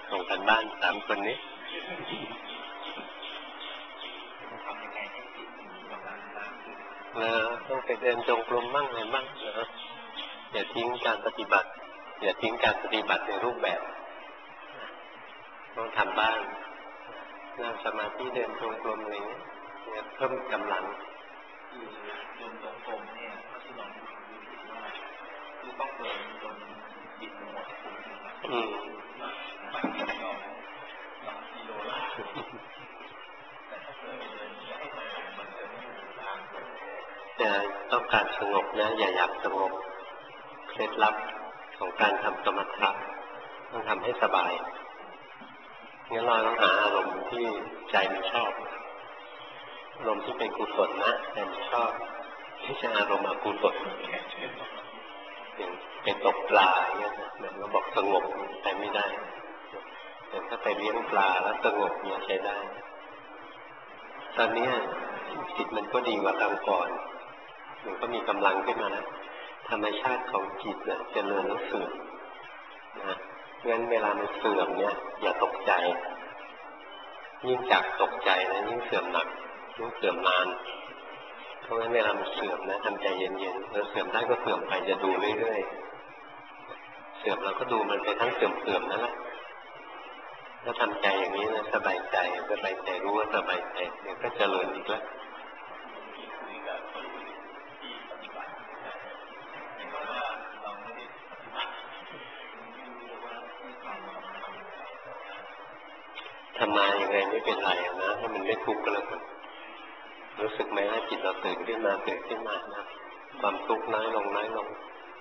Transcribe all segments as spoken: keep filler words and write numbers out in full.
ส่งกันบ้านสามคนนี้นะต้องไปเดินจงกรมบ้างอะไรบ้างนะอย่าทิ้งการปฏิบัติอย่าทิ้งการปฏิบัติในรูปแบบต้องทำบ้างนั่งสมาธิเดินจงกรมอะไรเงี้ยเพิ่มกำลังคือเดินจงกรมเนี่ยถ้าที่น้องรู้สึกว่าคือต้องเดินจนจิตมันหมดฝุ่นนะครับอืมบางทีเราบางกิโลละแต่ถ้าเกิดเดินเนี่ยให้สงบมันจะไม่มีทางจะต้องการสงบนะอย่าอยากสงบเคล็ดลับของการทำสมถะต้องทำให้สบายงั้นเราต้องหาอารมณ์ที่ใจมันชอบอารมณ์ที่เป็นกุศลนะใจมันชอบไม่ใช่อารมณ์อกุศลอย่างเป็นตกปลาอย่างเงี้ยเราบอกสงบใช้ไม่ได้แต่ถ้าไปเลี้ยงปลาแล้วสงบเนี่ยใช้ได้ตอนนี้จิตมันก็ดีกว่าตอนก่อนมันก็มีกำลังขึ้นมาแล้วธรรมชาติของจิตเนี่ยเจริญแล้วเสื่อมนะงั้นเวลามันเสื่อมเนี่ยอย่าตกใจยิ่งจากตกใจนะยิ่งเสื่อมหนักยิ่งเสื่อมนานเพราะงั้นเวลามันเสื่อมนะทำใจเย็นๆแล้วเสื่อมได้ก็เสื่อมไปจะดูเรื่อยๆเสื่อมเราก็ดูมันไปทั้งเสื่อมๆนั่นแหละถ้าทำใจอย่างนี้นะสบายใจสบายใจรู้ว่าสบายใจเดี๋ยวก็เจริญอีกแล้วทำมาอย่างไรไม่เป็นไรนะให้มันไม่ทุกข์ก็แล้วกันรู้สึกไหมว่าจิตเราตื่นขึ้นมาตื่นขึ้นมานะความทุกข์น้อยลงน้อยลง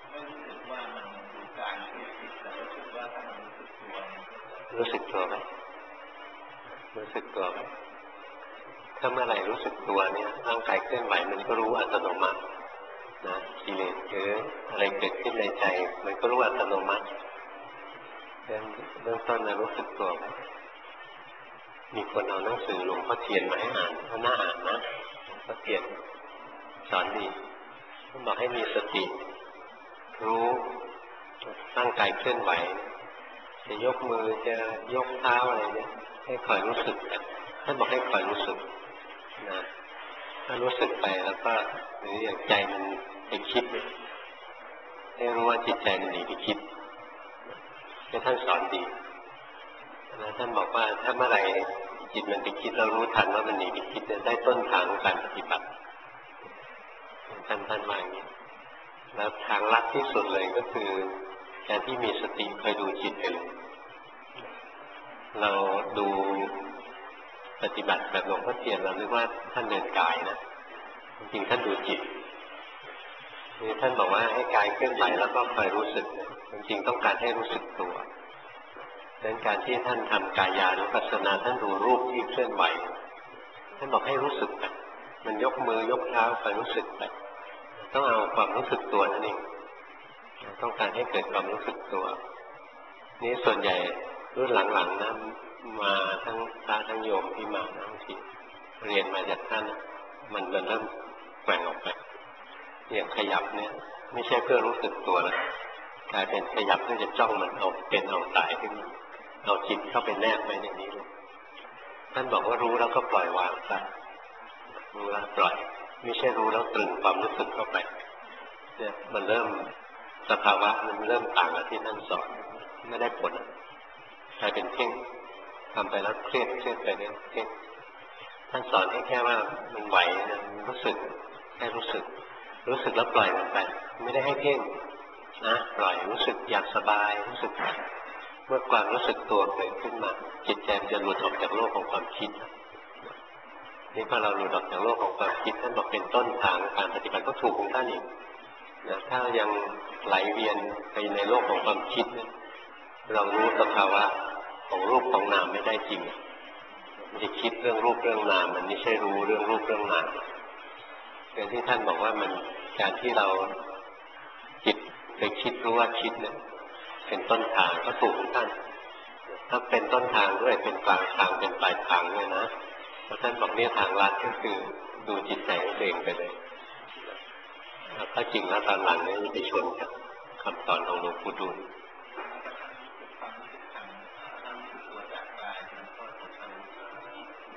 รู้สึกตัวไหมรู้สึกตัวไหมถ้าเมื่อไหร่รู้สึกตัวเนี่ยร่างกายเคลื่อนไหวมันก็รู้อัตโนมัตินะกิเลสหรืออะไรเกิดขึ้นในใจมันก็รู้อัตโนมัติเรื่องเรื่องต้นนะรู้สึกตัวไหมมีคนเอาหนังสือหลวงพ่อเทียนมาให้อ่านก็น่าอ่านนะหลวงพ่อเทียนสอนดีต้องบอกให้มีสติรู้ร่างกายเคลื่อนไหวจะยกมือจะยกเท้าอะไรเนี่ยให้คอยรู้สึกท่านบอกให้คอยรู้สึกนะถ้ารู้สึกไปแล้วก็หรืออย่างใจมันไปคิดให้รู้ว่าจิตใจมันหนีไปคิดให้ท่านสอนดีนะท่านบอกว่าถ้าเมื่อไหร่จิตมันไปคิดเรารู้ทันว่ามันหนีไปคิดได้ต้นทางของการปฏิบัติท่านท่านว่าอย่างนี้แล้วทางลัดที่สุดเลยก็คือการที่มีสติคอยดูจิตไปเลยเราดูปฏิบัติแบบหลวงพ่อเทียนเรานึกว่าท่านเดินกายนะจริงๆท่านดูจิตนี่ท่านบอกว่าให้กายเคลื่อนไหวแล้วก็คอยรู้สึกจริงๆต้องการให้รู้สึกตัวดังนั้นการที่ท่านทำกายานุปัสสนาท่านดูรูปที่เคลื่อนไหวท่านบอกให้รู้สึกไปมันยกมือยกเท้าคอยรู้สึกไปต้องเอาความรู้สึกตัวนั่นเองต้องการให้เกิดความรู้สึกตัวนี่ส่วนใหญ่รุ่นหลังๆนะมาทั้งพระทั้งโยมที่มาบางทีเรียนมาจากท่านมันจะเริ่มแกว่งออกไปอย่างขยับเนี่ยไม่ใช่เพื่อรู้สึกตัวแล้วกลายเป็นขยับเพื่อจะจ้องมันเอาเป็นเอาตายขึ้นมาเอาจิตเข้าไปแนบไว้ในนี้เลยท่านบอกว่ารู้แล้วก็ปล่อยวางซะรู้แล้วปล่อยไม่ใช่รู้แล้วตรึงความรู้สึกเข้าไปเนี่ยมันเริ่มสภาวะมันเริ่มต่างกับที่ท่านสอนไม่ได้ผลกลายเป็นเพ่งทำไปแล้วเครียดเครียดไปเนี่ยเพ่งท่านสอนให้แค่ว่ามันไหวนะรู้สึกแค่รู้สึกรู้สึกแล้วปล่อยมันไปไม่ได้ให้เพ่งนะปล่อยรู้สึกอยากสบายรู้สึกเมื่อความรู้สึกตัวเกิดขึ้นมาจิตใจจะหลุดออกจากโลกของความคิดนี่พอเราหลุดออกจากโลกของความคิดท่านบอกเป็นต้นทางการปฏิบัติก็ถูกของท่านอีกนะถ้ายังไหลเวียนไปในโลกของความคิดเนี่ยเรารู้สภาวะของรูปของนามไม่ได้จริงมันจะคิดเรื่องรูปเรื่องนามมันไม่ใช่รู้เรื่องรูปเรื่องนามอย่างที่ท่านบอกว่ามันการที่เราจิตไปคิดรู้ว่าคิดเนี่ยเป็นต้นทางก็ถูกของท่านถ้าเป็นต้นทางด้วยเป็นกลางทางเป็นปลายทางด้วยนะเพราะท่านบอกเนี่ยทางลัดก็คือดูจิตใจของตัวเองไปเลยถ้าจริงแล้วตอนหลังเนี่ยจะไปชนกับคำสอนของหลวงปู่ดูล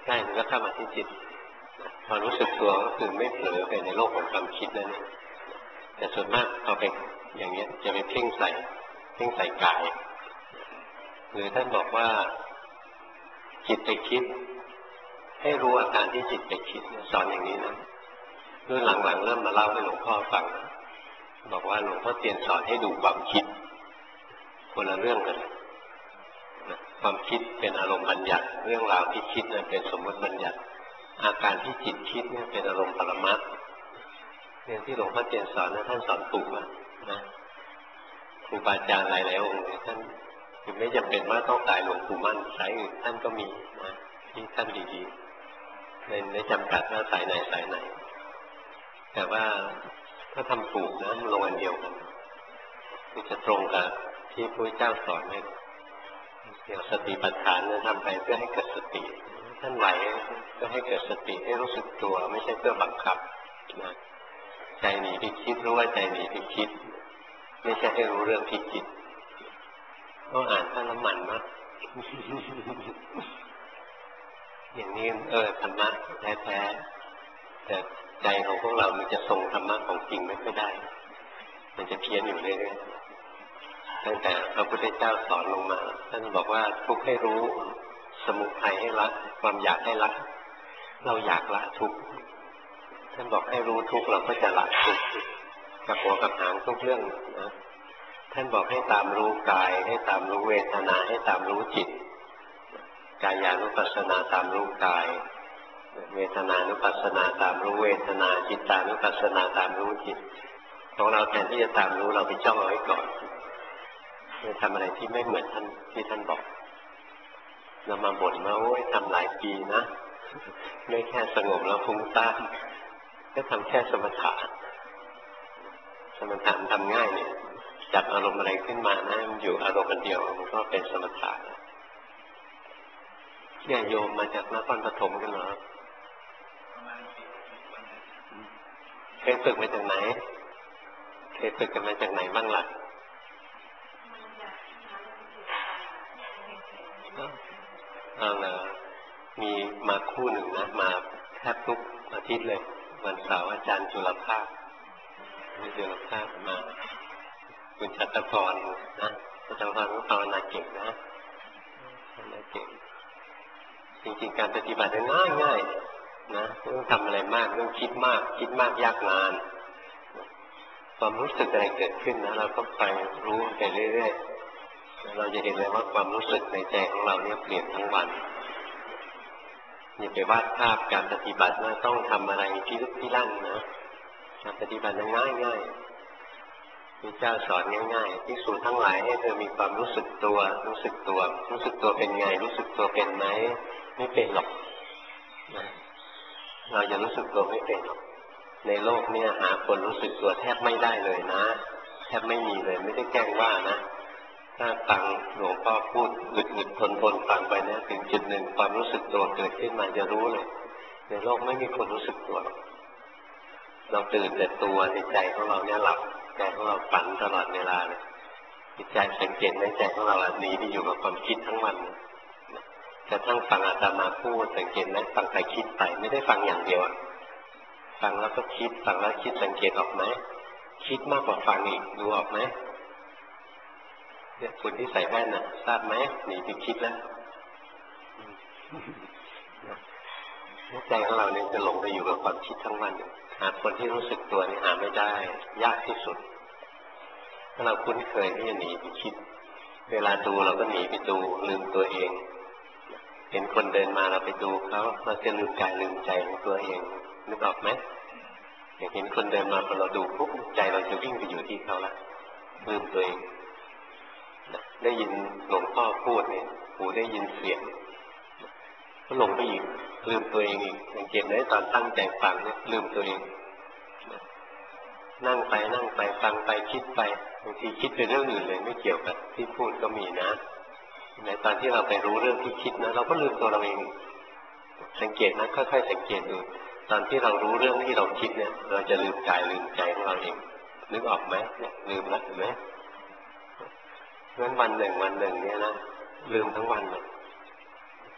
ช่มันก็เข้ามาที่จิตพอรู้สึกตัวก็คือไม่เผลอไปในโลกของความคิดนั่นเองแต่ส่วนมากพอไปอย่างนี้จะไปเพ่งใส่เพ่งใส่กายหรือท่านบอกว่าจิตไปคิดให้รู้อาการที่จิตไปคิดสอนอย่างนี้นะรุ่นหลังๆเริ่มมาเล่าให้หลวงพ่อฟังบอกว่าหลวงพ่อเตียนสอนให้ดูความคิดคนละเรื่องกันความคิดเป็นอารมณ์บัญญัติเรื่องราวที่คิดนั้นเป็นสมมติบัญญัติอาการที่จิตคิดเนี่ยเป็นอารมณ์ปรมัตถ์อย่างที่หลวงพ่อเตียนสอนนะท่านสอนถูกนะครูบาอาจารย์หลายๆองค์ท่านคือไม่จำเป็นว่าต้องตายหลวงปู่มั่นสายอื่นท่านก็มีนะที่ท่านดีๆในในจำกัดว่าสายไหนสายไหนแต่ว่าถ้าทำถูกนะมันลงอันเดียวกันคือจะตรงกับที่พระเจ้าสอนไหมเกี่ยวสติปัฏฐานนั้นทำไปเพื่อให้เกิดสติท่านไหวเพื่อให้เกิดสติให้รู้สึกตัวไม่ใช่เพื่อบังคับนะใจหนีไปคิดรู้ว่าใจหนีไปคิดไม่ใช่ให้รู้เรื่องที่คิดต้องอ่านท่านน้ำมันมากอย่างนี้เออธรรมะแท้ๆแต่ใจของพวกเรามันจะทรงธรรมะของจริงไม่ค่อยได้มันจะเพี้ยนอยู่เรื่อยๆตั้งแต่พระพุทธเจ้าสอนลงมาท่านบอกว่าทุกข์ให้รู้สมุทัยให้ละความอยากให้ละเราอยากละทุกข์ท่านบอกให้รู้ทุกข์เราก็จะละทุกข์กับหัวกับหางทุกเรื่องนะท่านบอกให้ตามรู้กายให้ตามรู้เวทนาให้ตามรู้จิตกายานุปัสสนาตามรู้กายเวทนานุปัสสนาตามรู้เวทนาจิตตานุปัสสนาตามรู้จิตของเราแทนที่จะตามรู้เราไปจ้องเอาไว้ก่อนจะทำอะไรที่ไม่เหมือนท่านที่ท่านบอกเรามาบ่นว่าโอ้ยทำหลายปีนะไม่แค่สงบแล้วฟุ้งซ่านก็ทำแค่สมถะสมถะทำง่ายเนี่ยจับอารมณ์อะไรขึ้นมานะมันอยู่อารมณ์อันเดียวมันก็เป็นสมถะเนี่ยโยมมาจากนครปฐมกันเหรอเคยฝึกมาจากไหนเคยฝึกกันมาจากไหนบ้างล่ะเอาละมีมาคู่หนึ่งนะมาแทบทุกอาทิตย์เลยวันเสาร์อาจารย์จุลภาคมีจุลภาคมาคุณชัตรพรนะชัตรพรก็ภาวนาเก่งนะภาวนาเก่งจริงๆการปฏิบัติง่ายง่ายนะไม่ต้องทำอะไรมากไม่ต้องคิดมากคิดมากยากนานความรู้สึกอะไรเกิดขึ้นนะเราต้องไปรู้ไปเรื่อยๆเราจะเห็นเลยว่าความรู้สึกในใจของเราเนี่ยเปลี่ยนทั้งวันอย่าไปวาดภาพการปฏิบัติว่าต้องทำอะไรที่ลึกที่ลั่นนะการปฏิบัติง่ายง่ายพระเจ้าสอนง่ายๆภิกษุทั้งหลายให้เธอมีความรู้สึกตัวรู้สึกตัวรู้สึกตัวเป็นไงรู้สึกตัวเป็นไหมไม่เป็นหรอกนะเราจะรู้สึกตัวไม่เป็นหรอกในโลกนี้หาคนรู้สึกตัวแทบไม่ได้เลยนะแทบไม่มีเลยไม่ได้แกล้งว่านะถ้าฟังหลวงพ่อพูดอึดๆทนๆฟังไปนะถึงจุดหนึ่งความรู้สึกตัวเกิดขึ้นมาจะรู้เลยในโลกไม่มีคนรู้สึกตัวเราตื่นแต่ตัวในใจของเราเนี่ยหลับใจของเราฝันตลอดเวลาเลยจิตใจสังเกตในใจของเราหนีไปอยู่กับความคิดทั้งวันกระทั่งฟังอาตมาพูดสังเกตไหมฟังไปคิดไปไม่ได้ฟังอย่างเดียวฟังแล้วก็คิดฟังแล้วคิดสังเกตออกไหมคิดมากกว่าฟังอีกดูออกไหมเนี่ยคนที่ใส่แว่นน่ะทราบไหมหนีไปคิดแล้วใจของเราเนี่ยจะหลงไปอยู่กับความคิดทั้งวันหาคนที่รู้สึกตัวนี่หาไม่ได้ยากที่สุดถ้าเราคุ้นเคยที่จะหนีไปคิดเวลาดูเราก็หนีไปดูลืมตัวเองเห็นคนเดินมาเราไปดูเขาเราจะลืมกายลืมใจของตัวเองนึกออกไหมอย่างเห็นคนเดินมาพอเราดูปุ๊บใจเราจะวิ่งไปอยู่ที่เขาละลืมตัวเองได้ยินหลวงพ่อพูดเนี่ยหูได้ยินเสียงก็หลงไปอีกลืมตัวเองอีกสังเกตได้ตอนตั้งใจฟังเนี่ยลืมตัวเองนั่งไปนั่งไปฟังไปคิดไปบางทีคิดไปเรื่องอื่นเลยไม่เกี่ยวกับที่พูดก็มีนะในตอนที่เราไปรู้เรื่องที่คิดนะเราก็ลืมตัวเราเองสังเกตนะค่อยๆสังเกตดูตอนที่เรารู้เรื่องที่เราคิดเนี่ยเราจะลืมกายลืมใจของเราเองนึกออกไหมเนี่ยลืมแล้วเห็นไหมงั้นวันหนึ่งวันหนึ่งเนี่ยนะลืมทั้งวันเลย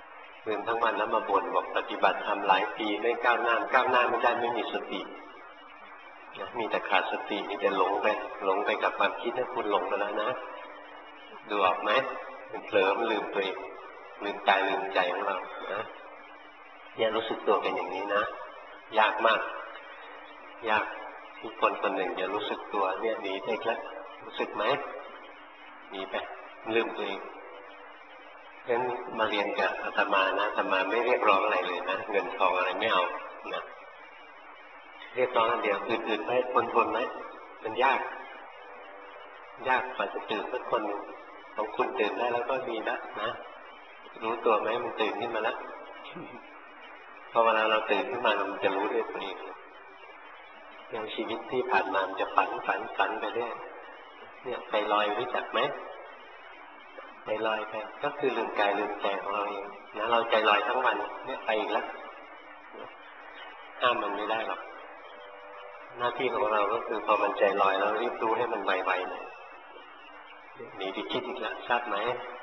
ลืมทั้งวันแล้วมาบ่นบอกปฏิบัติทำหลายปีไม่ก้าวหน้าก้าวหน้าไม่ได้ไม่มีสติมีแต่ขาดสติมีแต่หลงไปหลงไปกับความคิดนะคุณหลงไปแล้วนะดูออกไหมมันเผลอมันลืมตัวเองลืมกายลืมใจของเรานะเนี่ยรู้สึกตัวเป็นอย่างนี้นะยากมากยากที่คนคนหนึ่งจะรู้สึกตัวเนี่ยหนีไปแล้วรู้สึกไหมหนีไปลืมตัวเองเพราะฉะนั้นมาเรียนกับอาตมานะอาตมาไม่เรียกร้องอะไรเลยนะเงินทองอะไรไม่เอานะเรียกร้องอันเดียวอื่นๆไปทนๆไหมมันยากยากกว่าจะตื่นสักคนของคุณตื่นได้แล้วก็ดีแล้วนะรู้ตัวไหมมันตื่นขึ้นมาแล้วพอเวลาเราตื่นขึ้นมาเราจะรู้ด้วยตัวเองอย่างชีวิตที่ผ่านมามันจะฝันฝันฝันไปเรื่อยเนี่ยไปลอยรู้จักไหมใจลอยไปก็คือลืมกายลืมใจของเราเองนะเราใจลอยทั้งวันเนี่ยไปอีกแล้วห้ามมันไม่ได้หรอกหน้าที่ของเราก็คือพอมันใจลอยแล้วรีบรู้ให้มันไวๆหน่อยหนีไปคิดอีกแล้วทราบไหม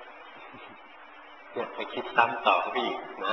เนี่ยไปคิดซ้ำต่อพี่อีกนะ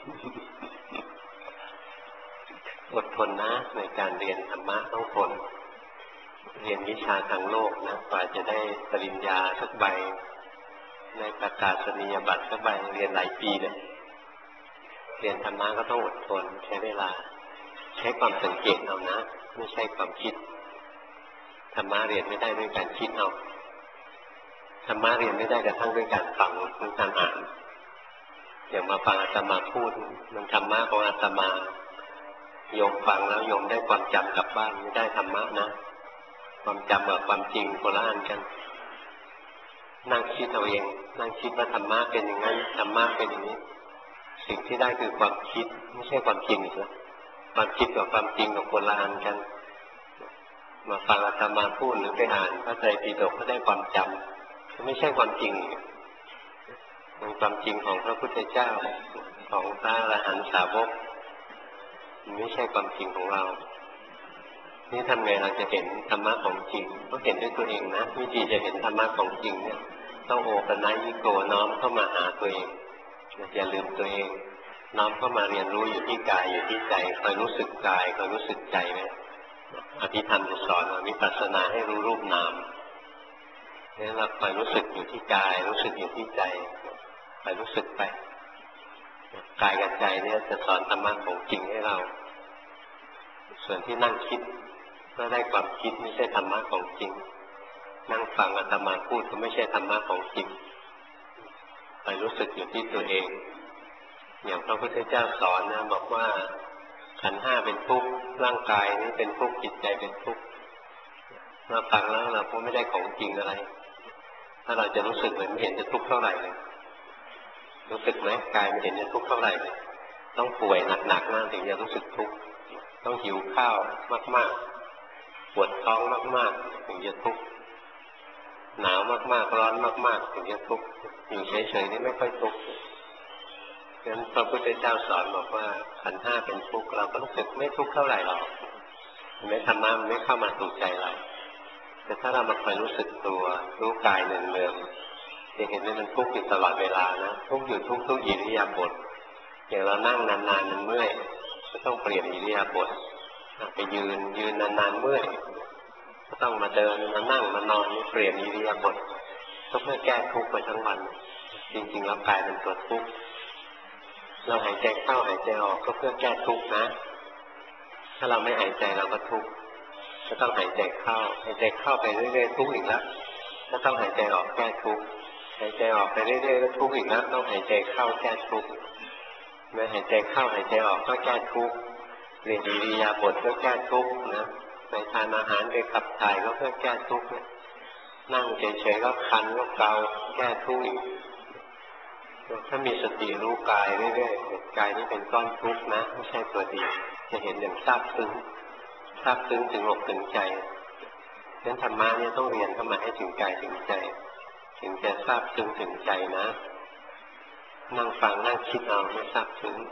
อดทนนะในการเรียนธรรมะต้องทนเรียนวิชาทางโลกนะกว่าจะได้ปริญญาสักใบในประกาศนียบัตรสักใบเรียนหลายปีเนี่ยเรียนธรรมะก็ต้องอดทนใช้เวลาใช้ความสังเกตเอานะไม่ใช่ความคิดธรรมะเรียนไม่ได้ด้วยการคิดเอาธรรมะเรียนไม่ได้กระทั่งด้วยการฟังด้วยการอ่านอย่างมาฟังอาตมาพูดมันธรรมะของอาตมาโยมฟังแล้วโยมได้ความจำกลับบ้านไม่ได้ธรรมะนะความจำกับความจริงคนละอันกันนั่งคิดเอาเองนั่งคิดว่าธรรมะเป็นอย่างนั้นธรรมะเป็นอย่างนี้สิ่งที่ได้คือความคิดไม่ใช่ความจริงอีกแล้วความคิดกับความจริงกับคนละอันกันมาฟังอาตมาพูดหรือไปอ่านพระไตรปิฎกก็ได้ความจำไม่ใช่ความจริงมันความจริงของพระพุทธเจ้าของพระอรหันตสาวกมันไม่ใช่ความจริงของเรานี่ทำไงเราจะเห็นธรรมะของจริงต้องเห็นด้วยตัวเองนะวิธีจะเห็นธรรมะของจริงเนี่ยต้องโอปัญญิโกน้อมเข้ามาหาตัวเองอย่าลืมตัวเองน้อมเข้ามาเรียนรู้อยู่ที่กายอยู่ที่ใจคอยรู้สึกกายคอยรู้สึกใจไว้อภิธรรมจะสอนวิปัสสนาให้รู้รูปนามนี่เราคอยรู้สึกอยู่ที่กายรู้สึกอยู่ที่ใจคอยรู้สึกไปกายกับใจเนี่ยจะสอนธรรมะของจริงให้เราส่วนที่นั่งคิดก็ได้ความคิดไม่ใช่ธรรมะของจริงนั่งฟังอาตมาพูดก็ไม่ใช่ธรรมะของจริงคอยรู้สึกอยู่ที่ตัวเองอย่างพระพุทธเจ้าสอนนะบอกว่าขันธ์ห้าเป็นทุกข์ร่างกายนี้เป็นทุกข์จิตใจเป็นทุกข์เราฟังแล้วเราก็ไม่ได้ของจริงอะไรถ้าเราจะรู้สึกเหมือนไม่เห็นจะทุกข์เท่าไหร่เลยรู้สึกไหมกายไม่เห็นจะทุกข์เท่าไหร่เลยต้องป่วยหนักๆนะถึงจะรู้สึกทุกข์ต้องหิวข้าวมากๆปวดท้องมากๆถึงจะทุกข์หนาวมากๆร้อนมากๆถึงจะทุกข์อยู่เฉยๆนี่ไม่ค่อยทุกข์ฉะนั้นพระพุทธเจ้าสอนบอกว่าขันธ์ห้าเป็นทุกข์เราก็รู้สึกไม่ทุกข์เท่าไหร่หรอกไม่ธรรมะมันไม่เข้ามาสู่ใจเราแต่ถ้าเรามาคอยรู้สึกตัวรู้กายเนืองๆจะเห็นว่ามันทุกข์อยู่ตลอดเวลานะทุกข์อยู่ทุกๆอิริยาบถอย่างเรานั่งนานๆมันเมื่อยก็ต้องเปลี่ยนอิริยาบถไปยืนยืนนานๆเมื่อยก็ต้องมาเดินมานั่งมานอนเปลี่ยนอิริยาบถก็เพื่อแก้ทุกข์ไปทั้งวันจริงๆแล้วกายเป็นตัวทุกข์เราหายใจเข้าหายใจออกก็เพื่อแก้ทุกข์นะถ้าเราไม่หายใจเราก็ทุกข์ก็ต้องหายใจเข้าหายใจเข้าไปเรื่อยๆทุกข์อีกแล้วก็ต้องหายใจออกแก้ทุกข์หายใจออกไปเรื่อยๆก็ทุกข์อีกแล้วต้องหายใจเข้าแก้ทุกข์เมื่อหายใจเข้าหายใจออกก็แก้ทุกข์เรียนอิริยาบถก็แก้ทุกข์นะไปทานอาหารไปขับถ่ายก็เพื่อแก้ทุกข์นั่งเฉยๆก็คันก็เกาแก้ทุกข์อีกถ้ามีสติรู้กายเรื่อยๆกายนี้เป็นก้อนทุกข์นะไม่ใช่ตัวเดียวจะเห็นอย่างซาบซึ้งซาบซึ้งถึงอกถึงใจฉะนั้นธรรมะเนี่ยต้องเรียนเข้ามาให้ถึงกายถึงใจถึงจะซาบซึ้งถึงใจนะนั่งฟังนั่งคิดเอาไม่ซาบซึ้ง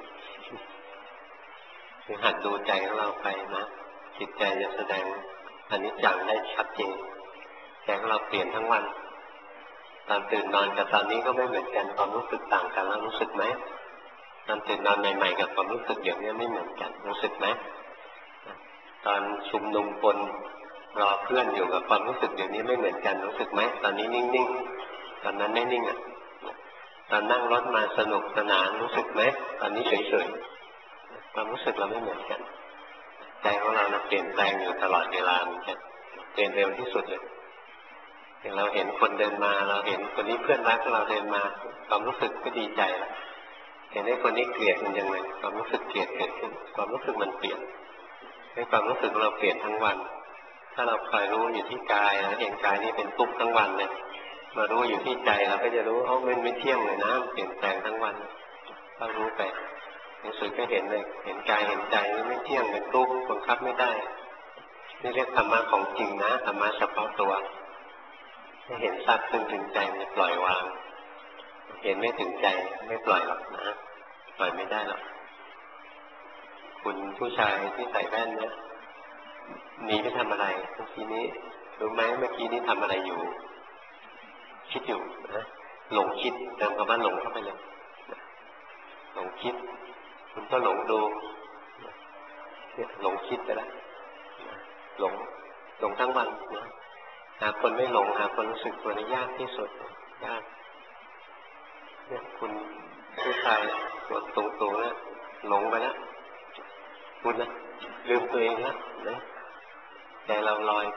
คือหัดดูใจของเราไปนะจิตใจจะแสดงอนิจจังได้ชัดเจนใจของเราเปลี่ยนทั้งวันตอนตื่นนอนกับตอนนี้ก็ไม่เหมือนกันความรู้สึกต่างกันแล้วรู้สึกไหมตอนตื่นนอนใหม่ๆกับความรู้สึกอย่างนี้ไม่เหมือนกันรู้สึกไหมตอนชุมนุมคนรอเพื่อนอยู่กับความรู้สึกอย่างนี้ไม่เหมือนกันรู้สึกไหมตอนนี้นิ่งๆตอนนั้นไม่นิ่งอ่ะตอนนั่งรถมาสนุกสนานรู้สึกไหมตอนนี้เฉยๆความรู้สึกเราไม่เหมือนกันใจของเราเปลี่ยนแปลงอยู่ตลอดเวลาเหมือนกันเปลี่ยนเร็วที่สุดเลยอย่างเราเห็นคนเดินมาเราเห็นคนนี้เพื่อนรักเราเดินมาความรู้สึกก็ดีใจแล้วเห็นไอ้คนนี้เกลียดมันยังไงความรู้สึกเกลียดเกิดขึ้นความรู้สึกมันเปลี่ยนให้ความรู้สึกเราเปลี่ยนทั้งวันถ้าเราคอยรู้อยู่ที่กายแล้วเห็นกายนี้เป็นทุกข์ทั้งวันเลยมารู้อยู่ที่ใจเราก็จะรู้อ๋อมันไม่เที่ยงเลยนะเปลี่ยนแปลงทั้งวันก็รู้ไปรู้สึกก็เห็นเลยเห็นกายเห็นใจนี่ไม่เที่ยงเป็นทุกข์บังคับไม่ได้นี่เรียกธรรมะของจริงนะธรรมะเฉพาะตัวถ้าเห็นสักซึ่งถึงใจมันจะปล่อยวางเห็นไม่ถึงใจไม่ปล่อยหรอกนะปล่อยไม่ได้หรอกคุณผู้ชายที่ใส่แว่นเนี่ยหนีไปทำอะไรเมื่อกี้นี้รู้ไหมเมื่อกี้นี้ทำอะไรอยู่คิดอยู่นะหลงคิดเติมคำว่าหลงเข้าไปเลยหลงคิดคุณก็หลงดูเนี่ยหลงคิดไปแล้วหลงหลงทั้งวันนะหาคนไม่หลงหาคนรู้สึกตัวนี้ยากที่สุดยากเนี่ยคุณผู้ชายตัวตรงๆเนี่ยหลงไปแล้วคุณนะลืมตัวเองแล้วนะใจเราลอยไป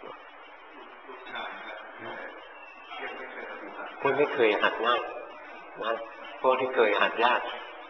คุณไม่เคยหัดง่ายนะพวกที่เคยหัดยาก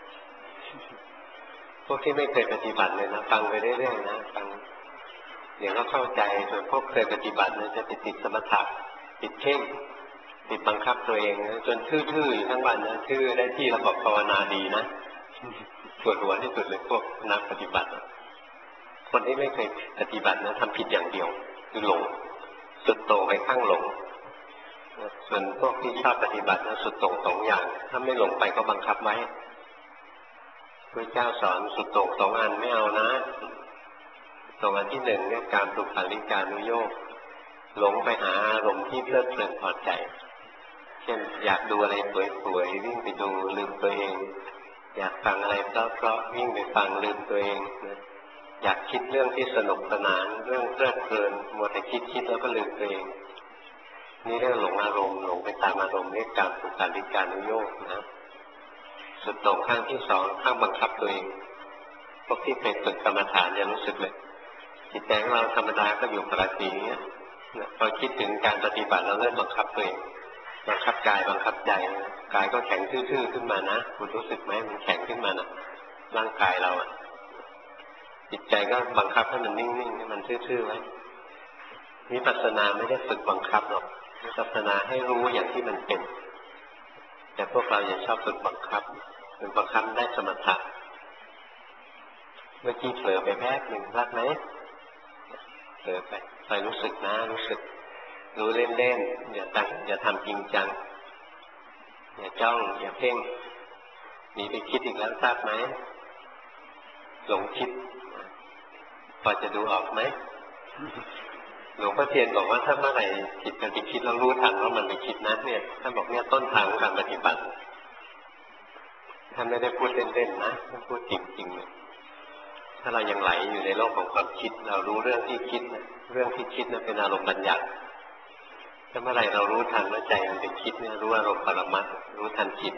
พวกที่ไม่เคยปฏิบัติเลยนะฟังไปเรื่อยๆนะฟังเดี๋ยวก็เข้าใจส่วนพวกเคยปฏิบัติเนี่ยจะติดติดสมถะติดเพ่งติดบังคับตัวเองนะจนทื่อๆอยู่ทั้งวันนะทื่อได้ที่เราบอกภาวนาดีนะปวดหัวที่สุดเลยพวกนักปฏิบัติคนที่ไม่เคยปฏิบัตินะทำผิดอย่างเดียวคือหลงสุดโต่งไปข้างหลงส่วนพวกที่ชอบปฏิบัตินะสุดโต่งสองอย่างถ้าไม่หลงไปก็บังคับไว้พระเจ้าสอนสุดโต่งสองอันไม่เอานะสองอันที่หนึ่งเนี่ยการสุขาริการนุโยคหลงไปหาอารมณ์ที่เพลิดเพลินพอใจเช่นอยากดูอะไรสวยๆวิ่งไปดูลืมตัวเองอยากฟังอะไรเพราะๆวิ่งไปฟังลืมตัวเองอยากคิดเรื่องที่สนุกสนานเรื่องเพลิดเพลินมัวแต่คิดคิดแล้วก็ลืมตัวเองนี่เรื่องหลงอารมณ์หลงไปตามอารมณ์เรียกการสุขาริการนุโยคนะสุดตรงข้างที่สองข้างบังคับตัวเองพวกที่เคยฝึกกรรมฐานจะรู้สึกเลยจิตใจของเราธรรมดาก็อยู่ปกติอย่างเงี้ยพอคิดถึงการปฏิบัติเราเริ่มบังคับตัวเองบังคับกายบังคับใจกายก็แข็งทื่อๆขึ้นมานะคุณรู้สึกไหมมันแข็งขึ้นมานะร่างกายเราจิตใจก็บังคับให้มันนิ่งๆให้มันทื่อๆไว้วิปัสสนาไม่ได้ฝึกบังคับหรอกวิปัสสนาให้รู้อย่างที่มันเป็นแต่พวกเราอย่าชอบฝึกบังคับฝึกบังคับได้สมถะเมื่อกี้เผลอไปแป๊บหนึ่งรักไหมเผลอไปไปรู้สึกนะรู้สึกรู้เล่นๆอย่าตั้งอย่าทำจริงจังอย่าจ้องอย่าเพ่งหนีไปคิดอีกแล้วทราบไหมหลงคิดพอจะดูออกไหมหลวงพ่อเทียนบอกว่าถ้าเมื่อไหร่จิตมันไปคิดเรารู้ทันว่ามันไปคิดนะเนี่ยท่านบอกเนี่ยต้นทางของการปฏิบัติท่านไม่ได้พูดเล่นๆนะท่านพูดจริงๆเลยถ้าเรายังไหลอยู่ในโลกของความคิดเรารู้เรื่องที่คิดนะเรื่องที่คิดนั้นเป็นอารมณ์บัญญัติถ้าเมื่อไหร่เรารู้ทันว่าใจมันไปคิดเนี่ยรู้อารมณ์ปรมัตถ์รู้ทันจิต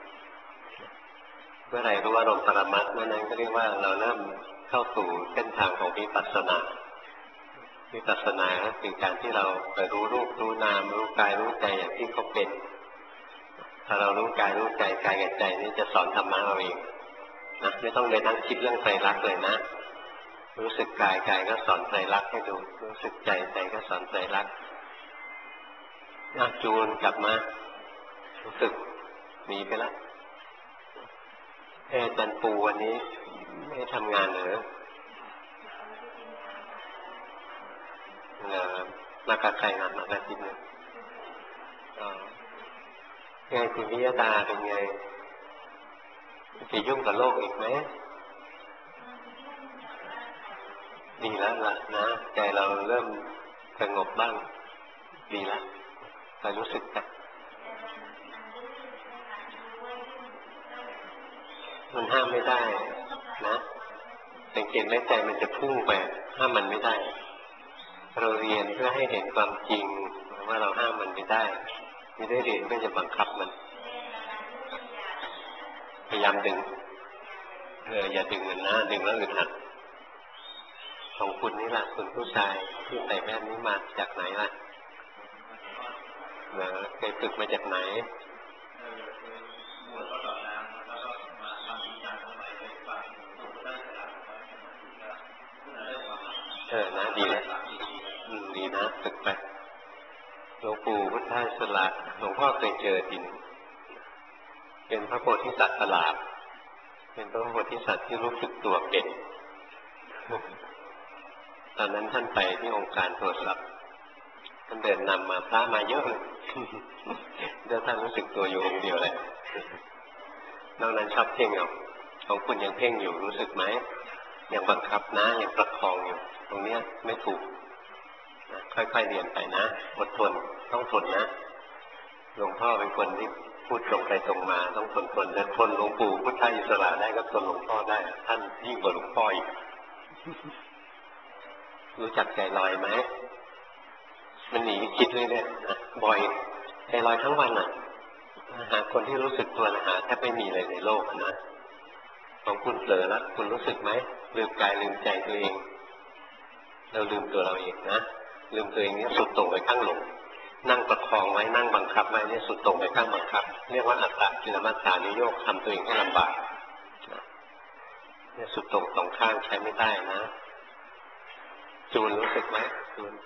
เมื่อไหร่รู้อารมณ์ปรมัตถ์เมื่อนั้นก็เรียกว่าเราเริ่มเข้าสู่เส้นทางของวิปัสสนาวิปัสสนาก็คือการที่เราไปรู้รูปรู้นามรู้กายรู้ใจอย่างที่เขาเป็นถ้าเรารู้กายรู้ใจกายกับใจนี่จะสอนธรรมะเราเองนะไม่ต้องไปนั่งคิดเรื่องไตรลักษณ์เลยนะรู้สึกกายกายก็สอนไตรลักษณ์ให้ดูรู้สึกใจใจก็สอนไตรลักษณ์อาจูนกลับมารู้สึกหนีไปแล้วเออจันปูวันนี้ไม่ทำงานเหรอเออมากับใครนะมากับทิพย์เนี่ยอ๋อไงคุณวิยดาเป็นไงจะยุ่งกับโลกอีกไหมดีแล้วล่ะนะใจเราเริ่มสงบบ้างดีแล้วไปรู้สึกกันมันห้ามไม่ได้นะสังเกตไหมใจมันจะพุ่งไปห้ามมันไม่ได้เราเรียนเพื่อให้เห็นความจริงว่าเราห้ามมันไม่ได้ไม่ได้เรียนเพื่อจะบังคับมันพยายามดึงเอออย่าดึงมันนะดึงแล้วอึดอัดของคุณนี่ล่ะคุณผู้ชายที่ใส่แว่นนี้มาจากไหนล่ะเออเคยฝึกมาจากไหนเออนะดีนะอืมดีนะฝึกไปหลวงปู่พุทธอิสระหลวงพ่อเคยเจอจริงเป็นพระโพธิสัตว์ประหลาดเป็นพระโพธิสัตว์ที่รู้สึกตัวเป็นตอนนั้นท่านไปที่องค์การโทรศัพท์ท่านเดินนำมาพระมาเยอะเลยเดี๋ยวท่านรู้สึกตัวอยู่องค์เดียวเลยนอกนั้นชอบเพ่งเอาของคุณยังเพ่งอยู่รู้สึกไหมยังบังคับนะยังประคองอยู่ตรงนี้ไม่ถูกค่อยๆเรียนไปนะอดทนต้องทนนะหลวงพ่อเป็นคนที่พูดตรงไปตรงมาต้องทนทนแต่ทนหลวงปู่พุทธอิสระได้ก็ทนหลวงพ่อได้ท่านยิ่งกว่าหลวงพ่ออีกรู้จักใจลอยไหมมันหนีคิดเลยเนี่ยบ่อยใจลอยทั้งวันอ่ะหาคนที่รู้สึกตัวนะหาแทบไม่มีเลยในโลกนะของคุณเผลอแล้วคุณรู้สึกไหมลืมกายลืมใจตัวเองเราลืมตัวเราเองนะลืมตัวเองนี่สุดโต่งไปข้างหลงนั่งประคองไว้นั่งบังคับไว้นี่สุดโต่งไปข้างบังคับเรียกว่าอัตตกิลมัฏฐานิโยคทำตัวเองให้ลำบากเนี่ยสุดโต่งสองข้างใช้ไม่ได้นะจูนรู้สึกไหมจูน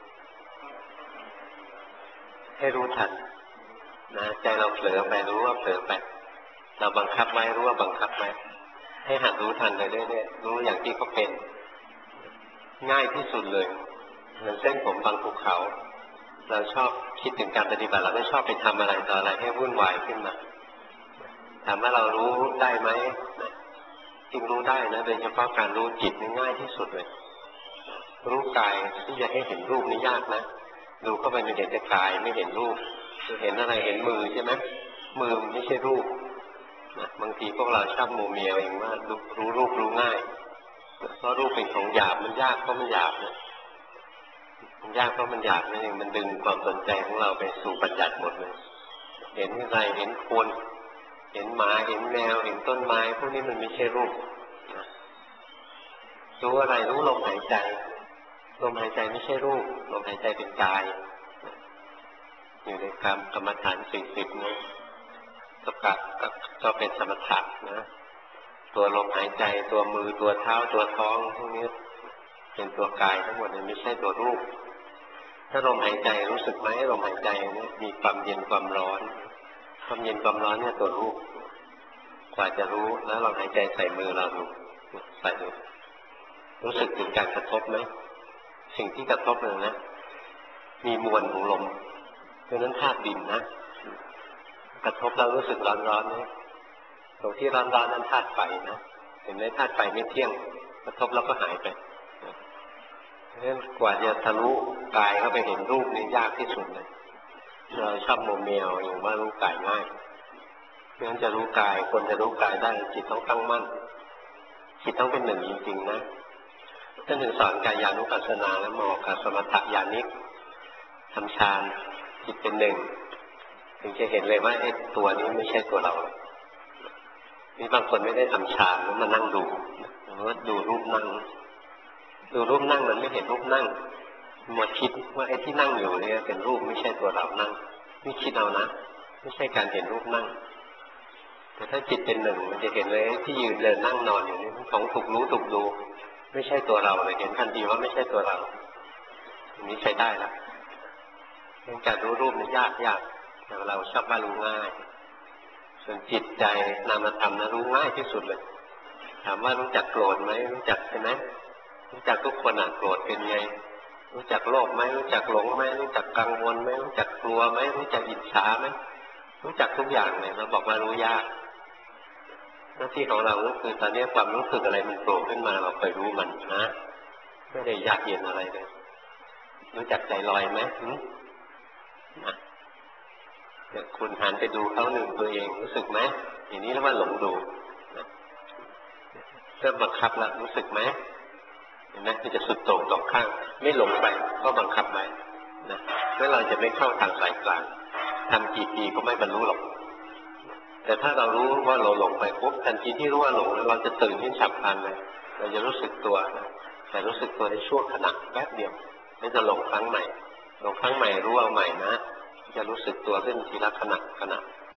ให้รู้ทันนะใจเราเผลอไปรู้ว่าเผลอไปเราบังคับไว้รู้ว่าบังคับไว้ให้หัดรู้ทันไปเรื่อยๆรู้อย่างที่เขาเป็นง่ายที่สุดเลยเหมือนเส้นผมบางภูเขาเราชอบคิดถึงการปฏิบัติเราไม่ชอบไปทำอะไรต่ออะไรให้วุ่นวายขึ้นมาถามว่าเรารู้ได้ไหมจริงรู้ได้นะโดยเฉพาะการรู้จิตนี่ง่ายที่สุดเลยรู้กายที่จะให้เห็นรูปนี่ยากนะดูเข้าไปมันเห็นแต่กายไม่เห็นรูปเห็นอะไรเห็นมือใช่ไหมมือไม่ใช่รูปบางทีพวกเราชอบโมเมียเองว่ารู้รูปรู้ง่ายเพราะรูปเป็นของหยาบมันยากเพราะมันหยาบนะมันยากเพราะมันหยาบนั่นเองมันดึงความสนใจของเราไปสู่ปัญญาหมดเลยเห็นอะไรเห็นคนเห็นหมาเห็นแมวเห็นต้นไม้พวกนี้มันไม่ใช่รูปรู้อะไรรู้ลมหายใจลมหายใจไม่ใช่รูปลมหายใจเป็นกายอยู่ในกรรมกรรมฐานสี่สิบนี้ก็กัดก็เป็นสมถะนะตัวลมหายใจตัวมือตัวเท้าตัวท้องพวกนี้เป็นตัวกายทั้งหมดไม่ใช่ตัวรูปถ้าลมหายใจรู้สึกไหมลมหายใจเนี่ยมีความเย็นความร้อนความเย็นความร้อนเนี่ยตัวรูปกว่าจะรู้แล้วลมหายใจใส่มือเราดูใส่ดูรู้สึกถึงการกระทบไหมสิ่งที่กระทบเลยนะมีมวลของลมเพราะนั้นธาตุดินนะกระทบแล้วรู้สึกร้อนๆนะตรงที่ร้อนๆนั้นธาตุไฟนะเห็นไหมธาตุไฟไม่เที่ยงกระทบแล้วก็หายไปเพราะฉะนั้นกว่าจะทะลุกายเข้าไปเห็นรูปนี่ยากที่สุดเลยเราชอบโมเมลอย่างว่ารู้กายง่ายเพราะฉะนั้นจะรู้กายคนจะรู้กายได้จิตต้องตั้งมั่นจิตต้องเป็นหนึ่งจริงๆนะท่านถึงสอนกายานุปัสสนาและเหมาะกับสมถะญาณิกทำฌานจิตเป็นหนึ่งถึงจะเห็นเลยว่าไอ้ตัวนี้ไม่ใช่ตัวเรานี่บางคนไม่ได้ทำฌานแล้วมานั่งดูว่าดูรูปนั่งดูรูปนั่งมันไม่เห็นรูปนั่งมาคิดว่าไอ้ที่นั่งอยู่เนี่ยเป็นรูปไม่ใช่ตัวเรานั่งนี่คิดเอานะไม่ใช่การเห็นรูปนั่งแต่ถ้าจิตเป็นหนึ่งมันจะเห็นเลยที่ยืนเดินนั่งนอนอยู่นี่ของถูกรู้ถูกดูไม่ใช่ตัวเราเลยเห็นทันทีว่าไม่ใช่ตัวเราอันนี้ใช้ได้แล้วเรื่องการรู้รูปนี่ยากยากแต่เราชอบว่ารู้ง่ายส่วนจิตใจนามธรรมนะรู้ง่ายที่สุดเลยถามว่ารู้จักโกรธไหมรู้จักใช่ไหมรู้จักทุกคนอ่ะโกรธเป็นไงรู้จักโลภไหมรู้จักหลงไหมรู้จักกังวลไหมรู้จักกลัวไหมรู้จักอิจฉาไหมรู้จักทุกอย่างเลยเราบอกว่ารู้ยากหน้าที่ของเราก็คือตอนนี้ความรู้สึกอะไรมันโผล่ขึ้นมาเราไปรู้มันนะไม่ได้ยากเย็นอะไรเลยรู้จักใจลอยไหมนะเดี๋ยวคุณหันไปดูเขาหนึ่งตัวเองรู้สึกไหมอย่างนี้เรียกว่าหลงดูนะเริ่มบังคับแล้วรู้สึกไหมเห็นไหมมันจะสุดโต่งสองข้างไม่หลงไปก็บังคับไว้นะแล้วเราจะไม่เข้าทางสายกลางทำกี่ปีก็ไม่บรรลุหรอกแต่ถ้าเรารู้ว่าเราหลงไปปุ๊บทันทีที่รู้ว่าหลงเราจะตื่นขึ้นฉับพลันเลยเราจะรู้สึกตัวนะแต่รู้สึกตัวในช่วงขณะแป๊บเดียวไม่จะหลงครั้งใหม่หลงครั้งใหม่รู้เอาใหม่นะจะรู้สึกตัวขึ้นทีละขณะขณะ